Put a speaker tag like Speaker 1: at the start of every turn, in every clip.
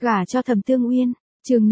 Speaker 1: Gả cho Thẩm Tương Uyên, chương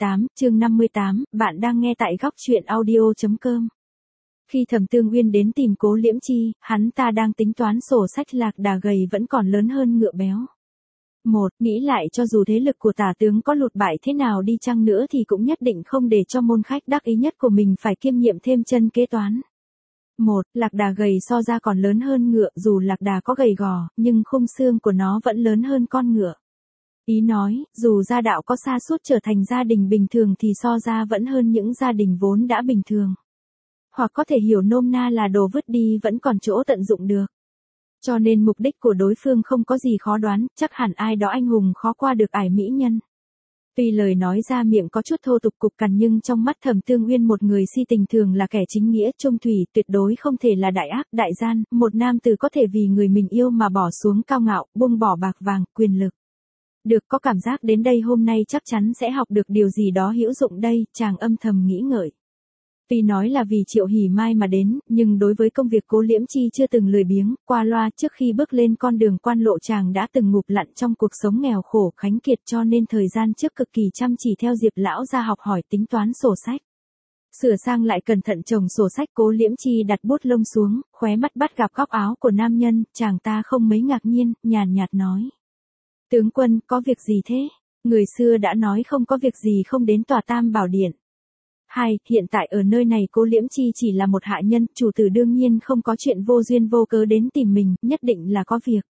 Speaker 1: 58, bạn đang nghe tại góc truyện audio.com. Khi Thẩm Tương Uyên đến tìm Cố Liễm Chi, hắn ta đang tính toán sổ sách lạc đà gầy vẫn còn lớn hơn ngựa béo. Nghĩ lại cho dù thế lực của tả tướng có lụt bại thế nào đi chăng nữa thì cũng nhất định không để cho môn khách đắc ý nhất của mình phải kiêm nhiệm thêm chân kế toán. Lạc đà gầy so ra còn lớn hơn ngựa, dù lạc đà có gầy gò, nhưng khung xương của nó vẫn lớn hơn con ngựa. Ý nói, dù gia đạo có sa sút trở thành gia đình bình thường thì so ra vẫn hơn những gia đình vốn đã bình thường. Hoặc có thể hiểu nôm na là đồ vứt đi vẫn còn chỗ tận dụng được. Cho nên mục đích của đối phương không có gì khó đoán, chắc hẳn ai đó anh hùng khó qua được ải mỹ nhân. Tuy lời nói ra miệng có chút thô tục cục cằn nhưng trong mắt Thẩm Tương Uyên một người si tình thường là kẻ chính nghĩa trung thủy, tuyệt đối không thể là đại ác, đại gian, một nam tử có thể vì người mình yêu mà bỏ xuống cao ngạo, buông bỏ bạc vàng, quyền lực. Được, có cảm giác đến đây hôm nay chắc chắn sẽ học được điều gì đó hữu dụng đây, chàng âm thầm nghĩ ngợi. Tuy nói là vì Triệu Hỉ Mai mà đến, nhưng đối với công việc Cố Liễm Chi chưa từng lười biếng, qua loa trước khi bước lên con đường quan lộ chàng đã từng ngụp lặn trong cuộc sống nghèo khổ khánh kiệt cho nên thời gian trước cực kỳ chăm chỉ theo Diệp lão ra học hỏi tính toán sổ sách. Sửa sang lại cẩn thận chồng sổ sách Cố Liễm Chi đặt bút lông xuống, khóe mắt bắt gặp góc áo của nam nhân, chàng ta không mấy ngạc nhiên, nhàn nhạt nói. Tướng quân, có việc gì thế? Người xưa đã nói không có việc gì không đến tòa Tam Bảo Điện. Hiện tại ở nơi này Cố Liễm Chi chỉ là một hạ nhân, chủ tử đương nhiên không có chuyện vô duyên vô cớ đến tìm mình, nhất định là có việc.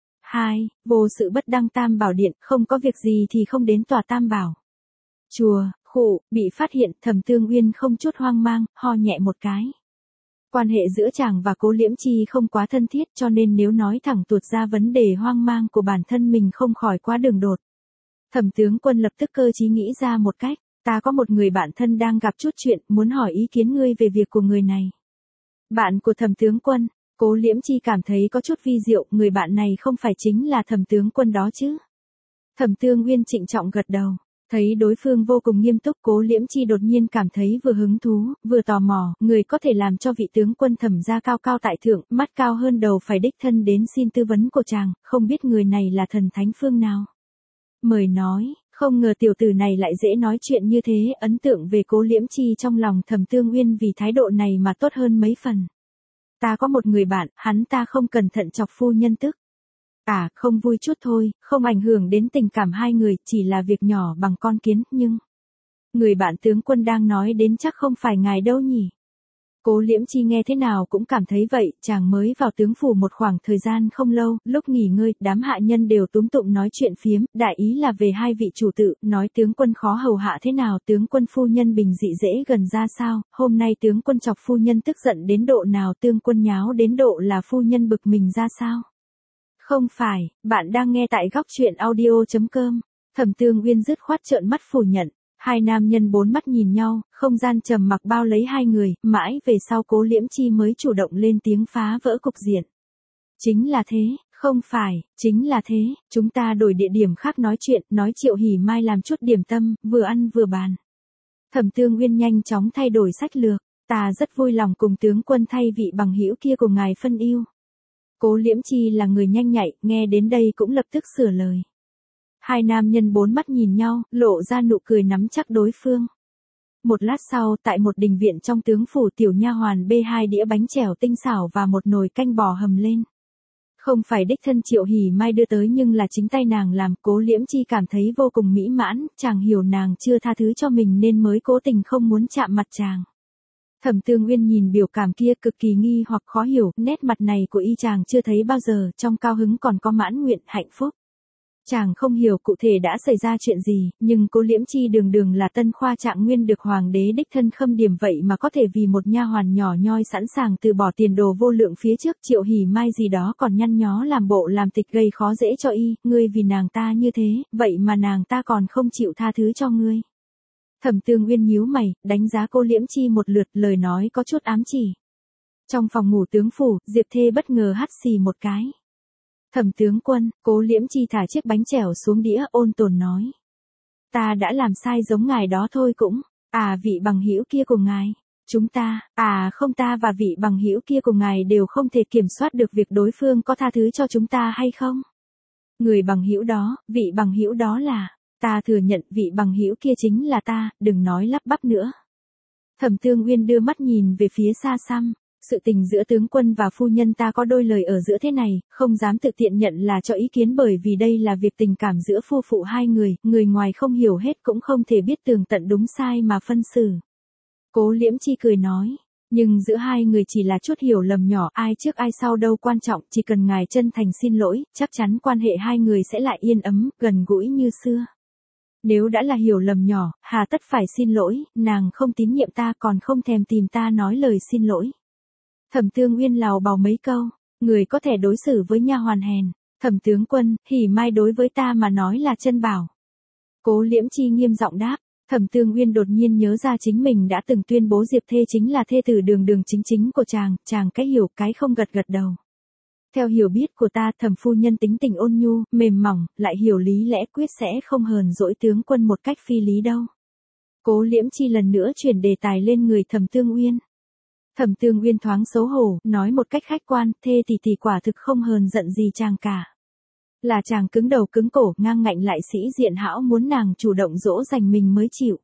Speaker 1: Vô sự bất đăng Tam Bảo Điện, không có việc gì thì không đến tòa Tam Bảo. Chùa, bị phát hiện, Thẩm Tương Uyên không chút hoang mang, ho nhẹ một cái. Quan hệ giữa chàng và Cố Liễm Chi không quá thân thiết cho nên nếu nói thẳng tuột ra vấn đề hoang mang của bản thân mình không khỏi quá đường đột. Thẩm tướng quân lập tức cơ trí nghĩ ra một cách, ta có một người bạn thân đang gặp chút chuyện, muốn hỏi ý kiến ngươi về việc của người này. Bạn của Thẩm tướng quân, Cố Liễm Chi cảm thấy có chút vi diệu, người bạn này không phải chính là Thẩm tướng quân đó chứ. Thẩm Tương Uyên trịnh trọng gật đầu. Thấy đối phương vô cùng nghiêm túc, Cố Liễm Chi đột nhiên cảm thấy vừa hứng thú, vừa tò mò, người có thể làm cho vị tướng quân Thẩm gia cao cao tại thượng, mắt cao hơn đầu phải đích thân đến xin tư vấn của chàng, không biết người này là thần thánh phương nào. Mời nói, không ngờ tiểu tử này lại dễ nói chuyện như thế, ấn tượng về Cố Liễm Chi trong lòng Thẩm Tương Uyên vì thái độ này mà tốt hơn mấy phần. Ta có một người bạn, hắn ta không cẩn thận chọc phu nhân tức. Không vui chút thôi, không ảnh hưởng đến tình cảm hai người, chỉ là việc nhỏ bằng con kiến, nhưng... Người bạn tướng quân đang nói đến chắc không phải ngài đâu nhỉ? Cố Liễm Chi nghe thế nào cũng cảm thấy vậy, chàng mới vào tướng phủ một khoảng thời gian không lâu, lúc nghỉ ngơi, đám hạ nhân đều túm tụm nói chuyện phiếm, đại ý là về hai vị chủ tử, nói tướng quân khó hầu hạ thế nào, tướng quân phu nhân bình dị dễ gần ra sao, hôm nay tướng quân chọc phu nhân tức giận đến độ nào, tướng quân nháo đến độ là phu nhân bực mình ra sao. Không phải, bạn đang nghe tại góc truyện audio.com. Thẩm Tương Uyên dứt khoát trợn mắt phủ nhận. Hai nam nhân bốn mắt nhìn nhau, không gian trầm mặc bao lấy hai người, mãi về sau Cố Liễm Chi mới chủ động lên tiếng phá vỡ cục diện. Chính là thế, không phải, chính là thế, chúng ta đổi địa điểm khác nói chuyện, nói Triệu Hỉ Mai làm chút điểm tâm, vừa ăn vừa bàn. Thẩm Tương Uyên nhanh chóng thay đổi sách lược, ta rất vui lòng cùng tướng quân thay vị bằng hữu kia của ngài phân ưu. Cố Liễm Chi là người nhanh nhạy, nghe đến đây cũng lập tức sửa lời. Hai nam nhân bốn mắt nhìn nhau, lộ ra nụ cười nắm chắc đối phương. Một lát sau, tại một đình viện trong tướng phủ, tiểu nha hoàn bê hai đĩa bánh chèo tinh xảo và một nồi canh bò hầm lên. Không phải đích thân Triệu Hỉ Mai đưa tới nhưng là chính tay nàng làm, Cố Liễm Chi cảm thấy vô cùng mỹ mãn, chàng hiểu nàng chưa tha thứ cho mình nên mới cố tình không muốn chạm mặt chàng. Thẩm Tương Uyên nhìn biểu cảm kia cực kỳ nghi hoặc khó hiểu, nét mặt này của y chàng chưa thấy bao giờ, trong cao hứng còn có mãn nguyện, hạnh phúc. Chàng không hiểu cụ thể đã xảy ra chuyện gì, nhưng Cố Liễm Chi đường là tân khoa trạng nguyên được hoàng đế đích thân khâm điểm vậy mà có thể vì một nha hoàn nhỏ nhoi sẵn sàng từ bỏ tiền đồ vô lượng phía trước Triệu Hỉ Mai gì đó còn nhăn nhó làm bộ làm tịch gây khó dễ cho y, ngươi vì nàng ta như thế, vậy mà nàng ta còn không chịu tha thứ cho ngươi. Thẩm Tương Uyên nhíu mày, đánh giá Cố Liễm Chi một lượt, lời nói có chút ám chỉ. Trong phòng ngủ tướng phủ, Diệp Thê bất ngờ hắt xì một cái. Thẩm tướng quân, Cố Liễm Chi thả chiếc bánh chèo xuống đĩa, ôn tồn nói. Ta đã làm sai giống ngài đó thôi cũng. Vị bằng hữu kia của ngài. Chúng ta, không, ta và vị bằng hữu kia của ngài đều không thể kiểm soát được việc đối phương có tha thứ cho chúng ta hay không. Người bằng hữu đó, vị bằng hữu đó là... Ta thừa nhận vị bằng hữu kia chính là ta, đừng nói lắp bắp nữa. Thẩm Tương Uyên đưa mắt nhìn về phía xa xăm. Sự tình giữa tướng quân và phu nhân ta có đôi lời ở giữa thế này, không dám tự tiện nhận là cho ý kiến bởi vì đây là việc tình cảm giữa phu phụ hai người ngoài không hiểu hết cũng không thể biết tường tận đúng sai mà phân xử. Cố Liễm Chi cười nói, nhưng giữa hai người chỉ là chút hiểu lầm nhỏ, ai trước ai sau đâu quan trọng, chỉ cần ngài chân thành xin lỗi, chắc chắn quan hệ hai người sẽ lại yên ấm, gần gũi như xưa. Nếu đã là hiểu lầm nhỏ, hà tất phải xin lỗi, nàng không tín nhiệm ta còn không thèm tìm ta nói lời xin lỗi. Thẩm Tương Uyên lào bào mấy câu, người có thể đối xử với nha hoàn hèn, Thẩm tướng quân, Hỉ Mai đối với ta mà nói là chân bảo. Cố Liễm Chi nghiêm giọng đáp. Thẩm Tương Uyên đột nhiên nhớ ra chính mình đã từng tuyên bố Diệp Thê chính là thê tử đường đường chính chính của chàng cái hiểu cái không gật gật đầu. Theo hiểu biết của ta, Thẩm phu nhân tính tình ôn nhu, mềm mỏng, lại hiểu lý lẽ quyết sẽ không hờn dỗi tướng quân một cách phi lý đâu. Cố Liễm Chi lần nữa chuyển đề tài lên người Thẩm Tương Uyên. Thẩm Tương Uyên thoáng xấu hổ, nói một cách khách quan, thê tỷ quả thực không hờn giận gì chàng cả. Là chàng cứng đầu cứng cổ, ngang ngạnh lại sĩ diện hão muốn nàng chủ động dỗ dành mình mới chịu.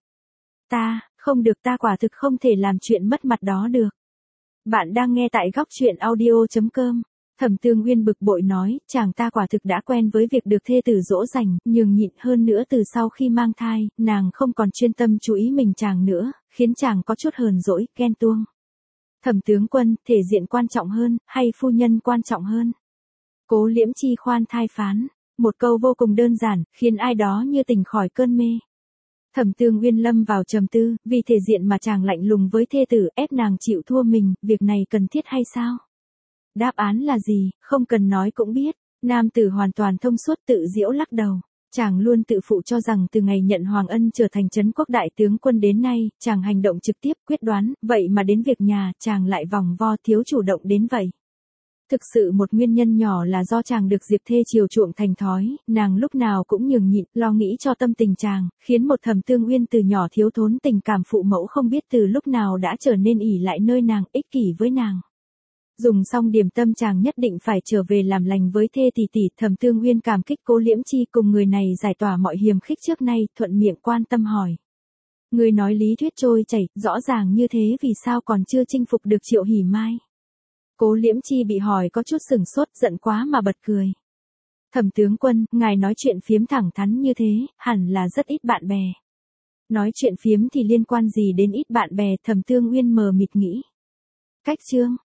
Speaker 1: Ta, không được, ta quả thực không thể làm chuyện mất mặt đó được. Bạn đang nghe tại góc truyện audio.com. Thẩm Tương Uyên bực bội nói, chàng ta quả thực đã quen với việc được thê tử dỗ dành, nhường nhịn hơn nữa từ sau khi mang thai, nàng không còn chuyên tâm chú ý mình chàng nữa, khiến chàng có chút hờn dỗi, ghen tuông. Thẩm tướng quân, thể diện quan trọng hơn, hay phu nhân quan trọng hơn? Cố Liễm Chi khoan thai phán, một câu vô cùng đơn giản, khiến ai đó như tỉnh khỏi cơn mê. Thẩm Tương Uyên lâm vào trầm tư, vì thể diện mà chàng lạnh lùng với thê tử, ép nàng chịu thua mình, việc này cần thiết hay sao? Đáp án là gì, không cần nói cũng biết. Nam tử hoàn toàn thông suốt tự giễu lắc đầu. Chàng luôn tự phụ cho rằng từ ngày nhận Hoàng Ân trở thành trấn quốc đại tướng quân đến nay, chàng hành động trực tiếp quyết đoán, vậy mà đến việc nhà, chàng lại vòng vo thiếu chủ động đến vậy. Thực sự một nguyên nhân nhỏ là do chàng được Diệp Thê chiều chuộng thành thói, nàng lúc nào cũng nhường nhịn, lo nghĩ cho tâm tình chàng, khiến một Thẩm Tương Uyên từ nhỏ thiếu thốn tình cảm phụ mẫu không biết từ lúc nào đã trở nên ỷ lại nơi nàng, ích kỷ với nàng. Dùng xong điểm tâm chàng nhất định phải trở về làm lành với thê tỷ. Thẩm Tương Uyên cảm kích Cố Liễm Chi cùng người này giải tỏa mọi hiềm khích trước nay, thuận miệng quan tâm hỏi. Người nói lý thuyết trôi chảy, rõ ràng như thế vì sao còn chưa chinh phục được Triệu Hỉ Mai? Cố Liễm Chi bị hỏi có chút sửng sốt, giận quá mà bật cười. Thẩm tướng quân, ngài nói chuyện phiếm thẳng thắn như thế, hẳn là rất ít bạn bè. Nói chuyện phiếm thì liên quan gì đến ít bạn bè? Thẩm Tương Uyên mờ mịt nghĩ. Cách chương